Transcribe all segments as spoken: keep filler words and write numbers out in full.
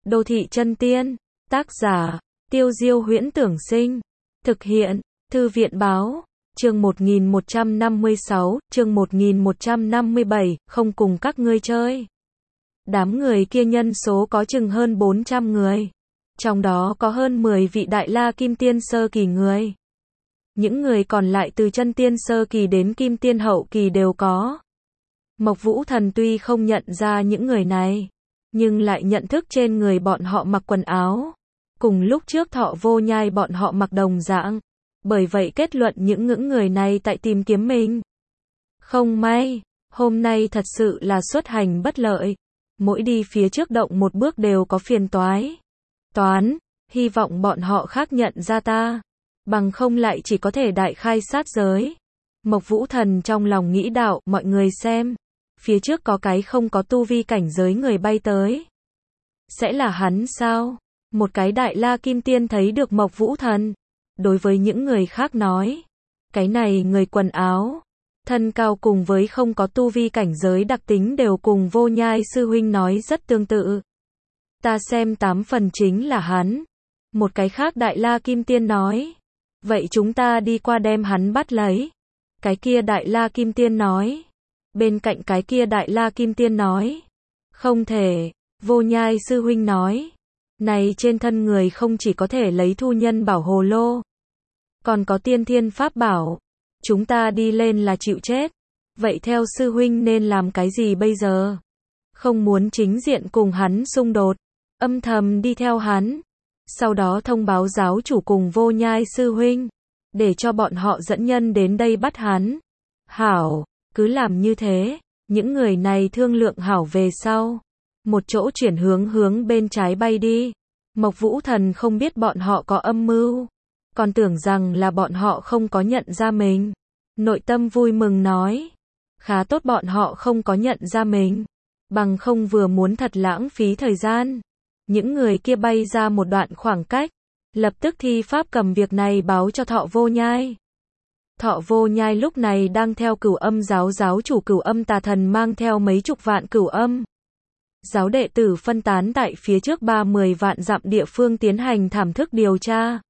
Đô thị chân tiên. Tác giả, Tiêu Diêu Huyễn Tưởng Sinh. Thực hiện, Thư viện Báo. Chương một nghìn một trăm năm mươi sáu, chương một nghìn một trăm năm mươi bảy, không cùng các ngươi chơi. Đám người kia nhân số có chừng hơn bốn trăm người. Trong đó có hơn mười vị Đại La Kim Tiên sơ kỳ người. Những người còn lại từ chân tiên sơ kỳ đến kim tiên hậu kỳ đều có. Mộc Vũ Thần tuy không nhận ra những người này, nhưng lại nhận thức trên người bọn họ mặc quần áo cùng lúc trước Thọ Vô Nhai bọn họ mặc đồng dạng. Bởi vậy kết luận những ngưỡng người này tại tìm kiếm mình. Không may, hôm nay thật sự là xuất hành bất lợi. Mỗi đi phía trước động một bước đều có phiền toái. Toán, hy vọng bọn họ khác nhận ra ta. Bằng không lại chỉ có thể đại khai sát giới. Mộc Vũ Thần trong lòng nghĩ đạo, mọi người xem. Phía trước có cái không có tu vi cảnh giới người bay tới. Sẽ là hắn sao? Một cái Đại La Kim Tiên thấy được Mộc Vũ Thần. Đối với những người khác nói. Cái này người quần áo. Thân cao cùng với không có tu vi cảnh giới đặc tính đều cùng Vô Nhai sư huynh nói rất tương tự. Ta xem tám phần chính là hắn. Một cái khác Đại La Kim Tiên nói. Vậy chúng ta đi qua đem hắn bắt lấy. Cái kia Đại La Kim Tiên nói. Bên cạnh cái kia Đại La Kim Tiên nói. Không thể. Vô Nhai sư huynh nói. Này trên thân người không chỉ có thể lấy thu nhân bảo hồ lô. Còn có tiên thiên pháp bảo. Chúng ta đi lên là chịu chết. Vậy theo sư huynh nên làm cái gì bây giờ? Không muốn chính diện cùng hắn xung đột. Âm thầm đi theo hắn. Sau đó thông báo giáo chủ cùng Vô Nhai sư huynh. Để cho bọn họ dẫn nhân đến đây bắt hắn. Hảo, cứ làm như thế. Những người này thương lượng hảo về sau. Một chỗ chuyển hướng hướng bên trái bay đi. Mộc Vũ Thần không biết bọn họ có âm mưu. Còn tưởng rằng là bọn họ không có nhận ra mình. Nội tâm vui mừng nói. Khá tốt bọn họ không có nhận ra mình. Bằng không vừa muốn thật lãng phí thời gian. Những người kia bay ra một đoạn khoảng cách. Lập tức thi pháp cầm việc này báo cho Thọ Vô Nhai. Thọ Vô Nhai lúc này đang theo Cửu Âm giáo giáo chủ Cửu Âm Tà Thần mang theo mấy chục vạn cửu âm. Giáo đệ tử phân tán tại phía trước ba mươi vạn dặm địa phương tiến hành thảm thức điều tra.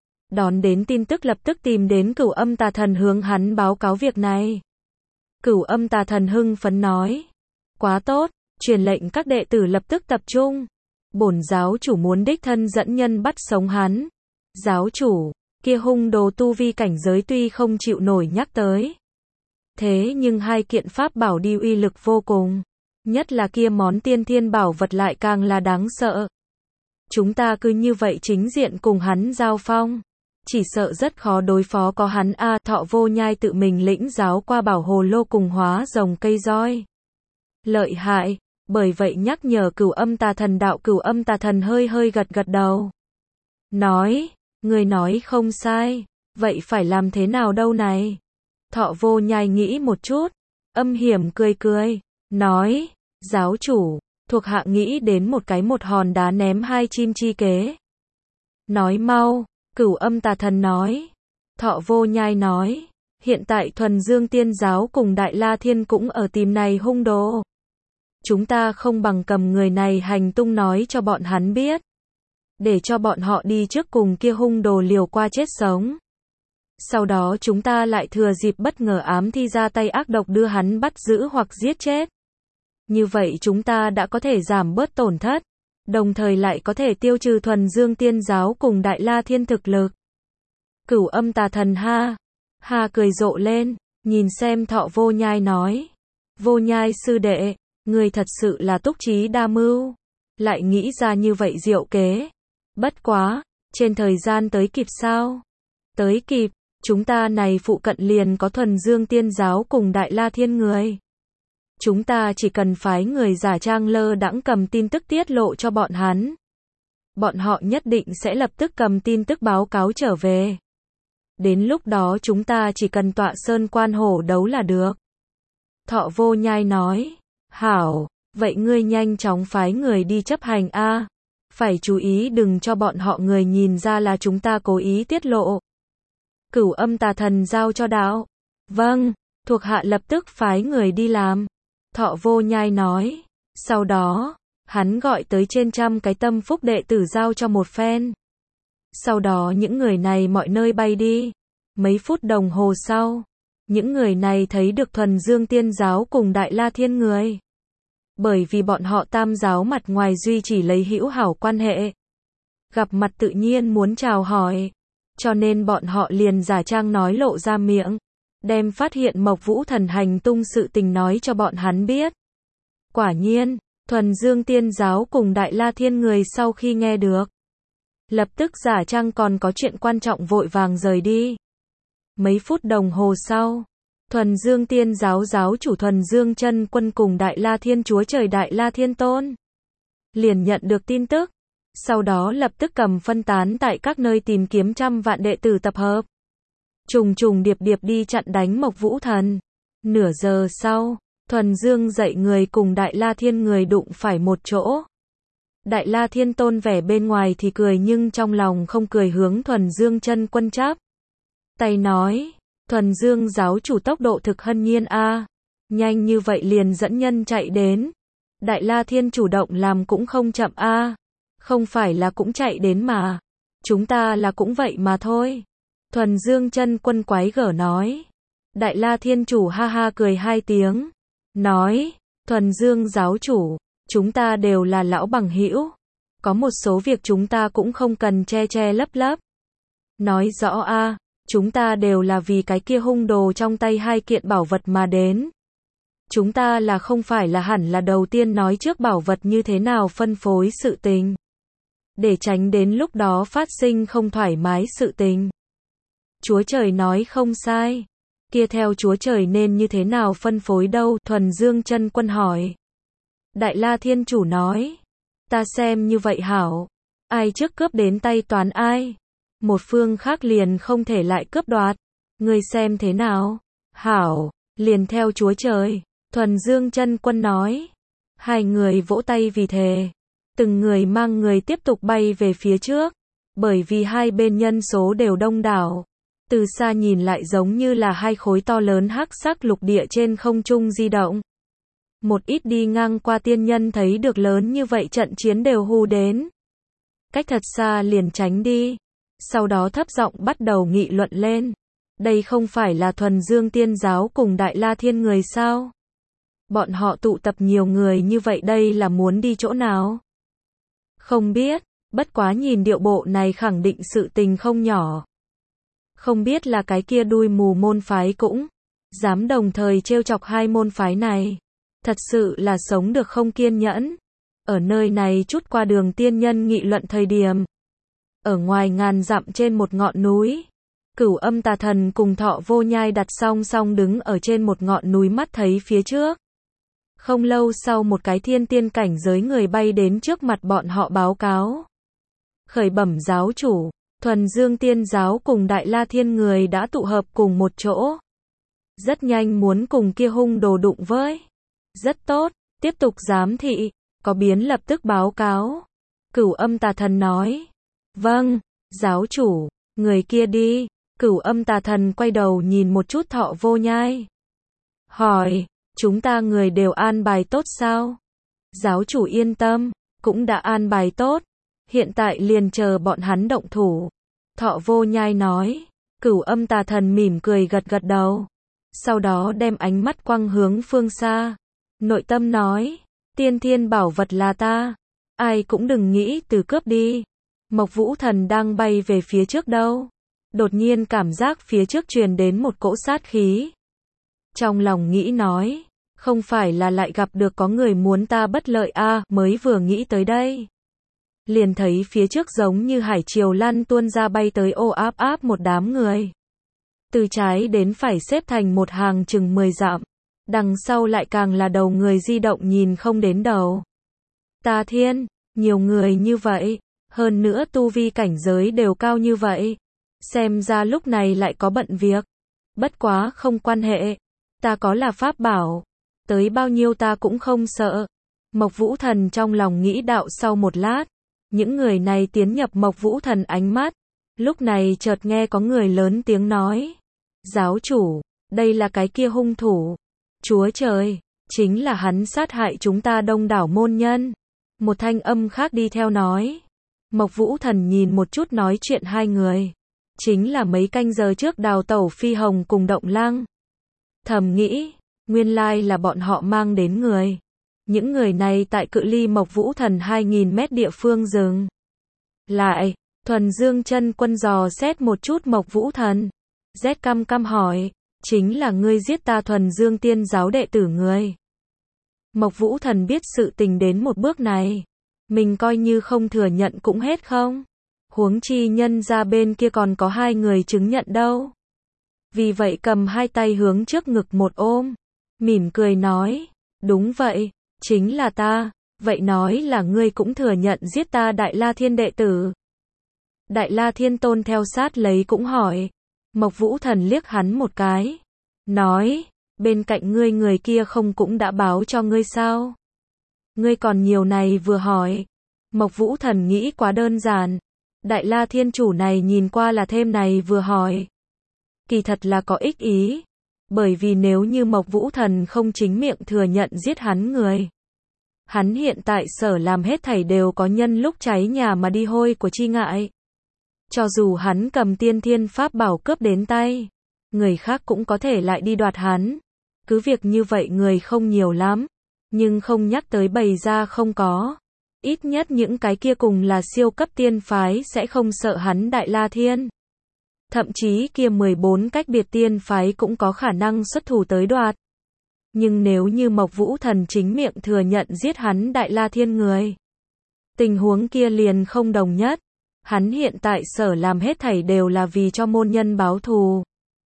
Đón đến tin tức lập tức tìm đến Cửu Âm Tà Thần hướng hắn báo cáo việc này. Cửu Âm Tà Thần hưng phấn nói. Quá tốt, truyền lệnh các đệ tử lập tức tập trung. Bổn giáo chủ muốn đích thân dẫn nhân bắt sống hắn. Giáo chủ, kia hung đồ tu vi cảnh giới tuy không chịu nổi nhắc tới. Thế nhưng hai kiện pháp bảo đi uy lực vô cùng. Nhất là kia món tiên thiên bảo vật lại càng là đáng sợ. Chúng ta cứ như vậy chính diện cùng hắn giao phong. Chỉ sợ rất khó đối phó có hắn a à, Thọ Vô Nhai tự mình lĩnh giáo qua bảo hồ lô cùng hóa rồng cây roi. Lợi hại, bởi vậy nhắc nhở Cửu Âm Tà Thần đạo Cửu Âm Tà Thần hơi hơi gật gật đầu. Nói, người nói không sai, vậy phải làm thế nào đâu này? Thọ Vô Nhai nghĩ một chút, âm hiểm cười cười, nói, giáo chủ, thuộc hạ nghĩ đến một cái một hòn đá ném hai chim chi kế. Nói mau. Cửu Âm Tà Thần nói. Thọ Vô Nhai nói. Hiện tại Thuần Dương Tiên Giáo cùng Đại La Thiên cũng ở tìm này hung đồ. Chúng ta không bằng cầm người này hành tung nói cho bọn hắn biết. Để cho bọn họ đi trước cùng kia hung đồ liều qua chết sống. Sau đó chúng ta lại thừa dịp bất ngờ ám thi ra tay ác độc đưa hắn bắt giữ hoặc giết chết. Như vậy chúng ta đã có thể giảm bớt tổn thất. Đồng thời lại có thể tiêu trừ Thuần Dương Tiên Giáo cùng Đại La Thiên thực lực. Cửu Âm Tà Thần ha. Ha cười rộ lên. Nhìn xem Thọ Vô Nhai nói. Vô Nhai sư đệ. Người thật sự là túc trí đa mưu. Lại nghĩ ra như vậy diệu kế. Bất quá. Trên thời gian tới kịp sao? Tới kịp. Chúng ta này phụ cận liền có Thuần Dương Tiên Giáo cùng Đại La Thiên người. Chúng ta chỉ cần phái người giả trang lơ đãng cầm tin tức tiết lộ cho bọn hắn. Bọn họ nhất định sẽ lập tức cầm tin tức báo cáo trở về. Đến lúc đó chúng ta chỉ cần tọa sơn quan hổ đấu là được. Thọ Vô Nhai nói. Hảo, vậy ngươi nhanh chóng phái người đi chấp hành a. Phải chú ý đừng cho bọn họ người nhìn ra là chúng ta cố ý tiết lộ. Cửu Âm Tà Thần giao cho đạo. Vâng, thuộc hạ lập tức phái người đi làm. Thọ Vô Nhai nói. Sau đó, Hắn gọi tới trên trăm cái tâm phúc đệ tử giao cho một phen. Sau đó những người này mọi nơi bay đi. Mấy phút đồng hồ sau, những người này thấy được Thuần Dương Tiên Giáo cùng Đại La Thiên người. Bởi vì bọn họ tam giáo mặt ngoài duy chỉ lấy hữu hảo quan hệ. Gặp mặt tự nhiên muốn chào hỏi. Cho nên bọn họ liền giả trang nói lộ ra miệng. Đem phát hiện Mộc Vũ Thần hành tung sự tình nói cho bọn hắn biết. Quả nhiên, Thuần Dương Tiên Giáo cùng Đại La Thiên người sau khi nghe được. Lập tức giả trang còn có chuyện quan trọng vội vàng rời đi. Mấy phút đồng hồ sau, Thuần Dương Tiên Giáo giáo chủ Thuần Dương Chân Quân cùng Đại La Thiên Chúa Trời Đại La Thiên Tôn liền nhận được tin tức, sau đó lập tức cầm phân tán tại các nơi tìm kiếm trăm vạn đệ tử tập hợp. Trùng trùng điệp điệp đi chặn đánh Mộc Vũ Thần. Nửa giờ sau, Thuần Dương dạy người cùng Đại La Thiên người đụng phải một chỗ. Đại La Thiên Tôn vẻ bên ngoài thì cười nhưng trong lòng không cười hướng Thuần Dương Chân Quân chắp tay nói, Thuần Dương giáo chủ tốc độ thực hân nhiên a, nhanh như vậy liền dẫn nhân chạy đến. Đại La Thiên chủ động làm cũng không chậm a, không phải là cũng chạy đến mà, chúng ta là cũng vậy mà thôi. Thuần Dương Chân Quân quái gở nói. Đại La Thiên chủ ha ha cười hai tiếng, nói, Thuần Dương giáo chủ, chúng ta đều là lão bằng hữu, có một số việc chúng ta cũng không cần che che lấp lấp. Nói rõ a, chúng ta đều là vì cái kia hung đồ trong tay hai kiện bảo vật mà đến. Chúng ta là không phải là hẳn là đầu tiên nói trước bảo vật như thế nào phân phối sự tình, để tránh đến lúc đó phát sinh không thoải mái sự tình. Chúa Trời nói không sai. Kia theo Chúa Trời nên như thế nào phân phối đâu? Thuần Dương Chân Quân hỏi. Đại La Thiên chủ nói, ta xem như vậy hảo, ai trước cướp đến tay toán ai, một phương khác liền không thể lại cướp đoạt, ngươi xem thế nào? Hảo, liền theo Chúa Trời. Thuần Dương Chân Quân nói. Hai người vỗ tay vì thề, từng người mang người tiếp tục bay về phía trước, bởi vì hai bên nhân số đều đông đảo. Từ xa nhìn lại giống như là hai khối to lớn hắc sắc lục địa trên không trung di động. Một ít đi ngang qua tiên nhân thấy được lớn như vậy trận chiến đều hù đến. Cách thật xa liền tránh đi. Sau đó thấp giọng bắt đầu nghị luận lên. Đây không phải là Thuần Dương Tiên Giáo cùng Đại La Thiên người sao? Bọn họ tụ tập nhiều người như vậy đây là muốn đi chỗ nào? Không biết, bất quá nhìn điệu bộ này khẳng định sự tình không nhỏ. Không biết là cái kia đuôi mù môn phái cũng dám đồng thời trêu chọc hai môn phái này. Thật sự là sống được không kiên nhẫn. Ở nơi này chút qua đường tiên nhân nghị luận thời điểm. Ở ngoài ngàn dặm trên một ngọn núi, Cửu Âm Tà Thần cùng Thọ Vô Nhai đặt song song đứng ở trên một ngọn núi mắt thấy phía trước. Không lâu sau một cái thiên tiên cảnh giới người bay đến trước mặt bọn họ báo cáo. Khởi bẩm giáo chủ, Thuần Dương Tiên Giáo cùng Đại La Thiên người đã tụ hợp cùng một chỗ. Rất nhanh muốn cùng kia hung đồ đụng với. Rất tốt, tiếp tục giám thị, có biến lập tức báo cáo. Cửu Âm Tà Thần nói. Vâng, giáo chủ, người kia đi. Cửu Âm Tà Thần quay đầu nhìn một chút Thọ Vô Nhai. Hỏi, chúng ta người đều an bài tốt sao? Giáo chủ yên tâm, cũng đã an bài tốt. Hiện tại liền chờ bọn hắn động thủ. Thọ Vô Nhai nói. Cửu Âm Tà Thần mỉm cười gật gật đầu. Sau đó đem ánh mắt quăng hướng phương xa. Nội tâm nói. Tiên thiên bảo vật là ta. Ai cũng đừng nghĩ từ cướp đi. Mộc Vũ Thần đang bay về phía trước đâu. Đột nhiên cảm giác phía trước truyền đến một cỗ sát khí. Trong lòng nghĩ nói. Không phải là lại gặp được có người muốn ta bất lợi a à, mới vừa nghĩ tới đây. Liền thấy phía trước giống như hải triều lăn tuôn ra bay tới ô áp áp một đám người. Từ trái đến phải xếp thành một hàng chừng mười dặm. Đằng sau lại càng là đầu người di động nhìn không đến đầu. Ta thiên, nhiều người như vậy, hơn nữa tu vi cảnh giới đều cao như vậy. Xem ra lúc này lại có bận việc. Bất quá không quan hệ, ta có là pháp bảo, tới bao nhiêu ta cũng không sợ. Mộc Vũ Thần trong lòng nghĩ đạo sau một lát. Những người này tiến nhập Mộc Vũ Thần ánh mắt. Lúc này chợt nghe có người lớn tiếng nói. Giáo chủ, đây là cái kia hung thủ. Chúa Trời, chính là hắn sát hại chúng ta đông đảo môn nhân. Một thanh âm khác đi theo nói. Mộc Vũ Thần nhìn một chút nói chuyện hai người. Chính là mấy canh giờ trước đào tẩu Phi Hồng cùng Động Lăng. Thầm nghĩ, nguyên lai là bọn họ mang đến người. Những người này tại cự ly Mộc Vũ Thần hai nghìn mét địa phương dừng. Lại, Thuần Dương Chân Quân dò xét một chút Mộc Vũ Thần. Rét căm căm hỏi, chính là ngươi giết ta Thuần Dương Tiên giáo đệ tử người. Mộc Vũ Thần biết sự tình đến một bước này. Mình coi như không thừa nhận cũng hết không? Huống chi nhân ra bên kia còn có hai người chứng nhận đâu. Vì vậy cầm hai tay hướng trước ngực một ôm. Mỉm cười nói, đúng vậy, chính là ta. Vậy nói là ngươi cũng thừa nhận giết ta Đại La Thiên đệ tử. Đại La Thiên Tôn theo sát lấy cũng hỏi. Mộc Vũ Thần liếc hắn một cái. Nói, bên cạnh ngươi người kia không cũng đã báo cho ngươi sao? Ngươi còn nhiều này vừa hỏi. Mộc Vũ Thần nghĩ quá đơn giản. Đại La Thiên chủ này nhìn qua là thêm này vừa hỏi. Kỳ thật là có ích ý. Bởi vì nếu như Mộc Vũ Thần không chính miệng thừa nhận giết hắn người. Hắn hiện tại sở làm hết thảy đều có nhân lúc cháy nhà mà đi hôi của chi ngại. Cho dù hắn cầm tiên thiên pháp bảo cướp đến tay. Người khác cũng có thể lại đi đoạt hắn. Cứ việc như vậy người không nhiều lắm. Nhưng không nhắc tới bày ra không có. Ít nhất những cái kia cùng là siêu cấp tiên phái sẽ không sợ hắn Đại La Thiên. Thậm chí kia mười bốn cách biệt tiên phái cũng có khả năng xuất thủ tới đoạt. Nhưng nếu như Mộc Vũ Thần chính miệng thừa nhận giết hắn Đại La Thiên người. Tình huống kia liền không đồng nhất. Hắn hiện tại sở làm hết thảy đều là vì cho môn nhân báo thù.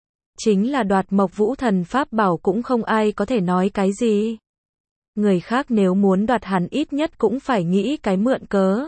Chính là đoạt Mộc Vũ Thần pháp bảo cũng không ai có thể nói cái gì. Người khác nếu muốn đoạt hắn ít nhất cũng phải nghĩ cái mượn cớ.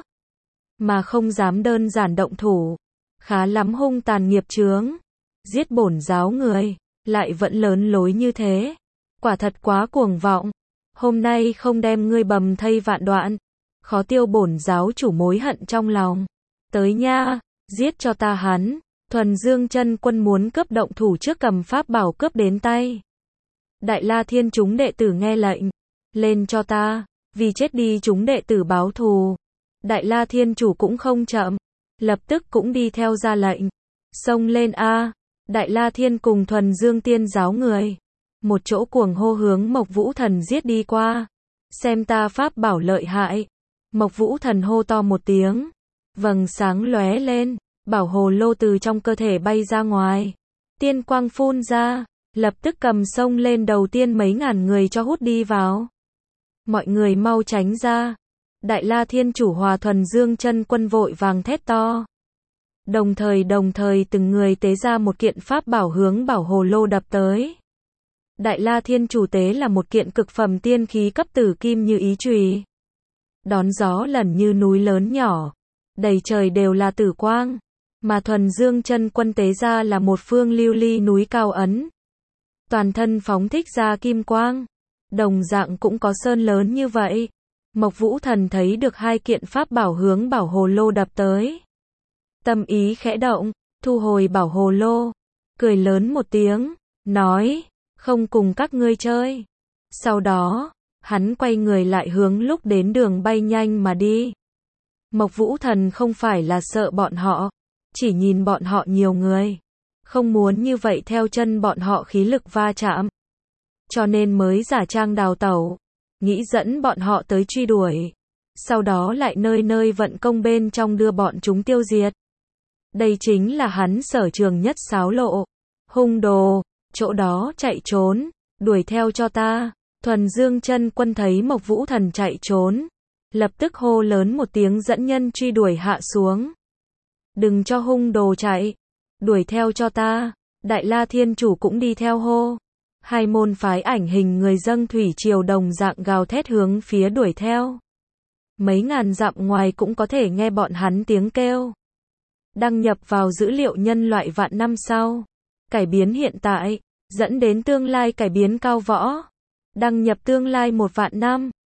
Mà không dám đơn giản động thủ. Khá lắm hung tàn nghiệp chướng. Giết bổn giáo người. Lại vẫn lớn lối như thế. Quả thật quá cuồng vọng. Hôm nay không đem ngươi bầm thây vạn đoạn. Khó tiêu bổn giáo chủ mối hận trong lòng. Tới nha. Giết cho ta hắn. Thuần Dương Chân Quân muốn cướp động thủ trước cầm pháp bảo cướp đến tay. Đại La Thiên chúng đệ tử nghe lệnh. Lên cho ta, vì chết đi chúng đệ tử báo thù. Đại La Thiên chủ cũng không chậm, lập tức cũng đi theo ra lệnh. Xông lên a, Đại La Thiên cùng Thuần Dương Tiên giáo người. Một chỗ cuồng hô hướng Mộc Vũ Thần giết đi qua. Xem ta pháp bảo lợi hại. Mộc Vũ Thần hô to một tiếng. Vầng sáng lóe lên, bảo hồ lô từ trong cơ thể bay ra ngoài. Tiên quang phun ra, lập tức cầm xông lên đầu tiên mấy ngàn người cho hút đi vào. Mọi người mau tránh ra. Đại La Thiên chủ hòa Thuần Dương Chân Quân vội vàng thét to. Đồng thời đồng thời từng người tế ra một kiện pháp bảo hướng bảo hồ lô đập tới. Đại La Thiên chủ tế là một kiện cực phẩm tiên khí cấp tử kim như ý chùy. Đón gió lần như núi lớn nhỏ. Đầy trời đều là tử quang. Mà Thuần Dương Chân Quân tế ra là một phương lưu ly núi cao ấn. Toàn thân phóng thích ra kim quang. Đồng dạng cũng có sơn lớn như vậy. Mộc Vũ Thần thấy được hai kiện pháp bảo hướng bảo hồ lô đập tới. Tâm ý khẽ động, thu hồi bảo hồ lô. Cười lớn một tiếng, nói, không cùng các ngươi chơi. Sau đó, hắn quay người lại hướng lúc đến đường bay nhanh mà đi. Mộc Vũ Thần không phải là sợ bọn họ, chỉ nhìn bọn họ nhiều người. Không muốn như vậy theo chân bọn họ khí lực va chạm. Cho nên mới giả trang đào tẩu, nghĩ dẫn bọn họ tới truy đuổi. Sau đó lại nơi nơi vận công bên trong đưa bọn chúng tiêu diệt. Đây chính là hắn sở trường nhất xáo lộ. Hung đồ, chỗ đó chạy trốn, đuổi theo cho ta. Thuần Dương Chân Quân thấy Mộc Vũ Thần chạy trốn. Lập tức hô lớn một tiếng dẫn nhân truy đuổi hạ xuống. Đừng cho hung đồ chạy, đuổi theo cho ta. Đại La Thiên chủ cũng đi theo hô. Hai môn phái ảnh hình người dâng thủy triều đồng dạng gào thét hướng phía đuổi theo. Mấy ngàn dặm ngoài cũng có thể nghe bọn hắn tiếng kêu. Đăng nhập vào dữ liệu nhân loại vạn năm sau. Cải biến hiện tại, dẫn đến tương lai cải biến cao võ. Đăng nhập tương lai một vạn năm.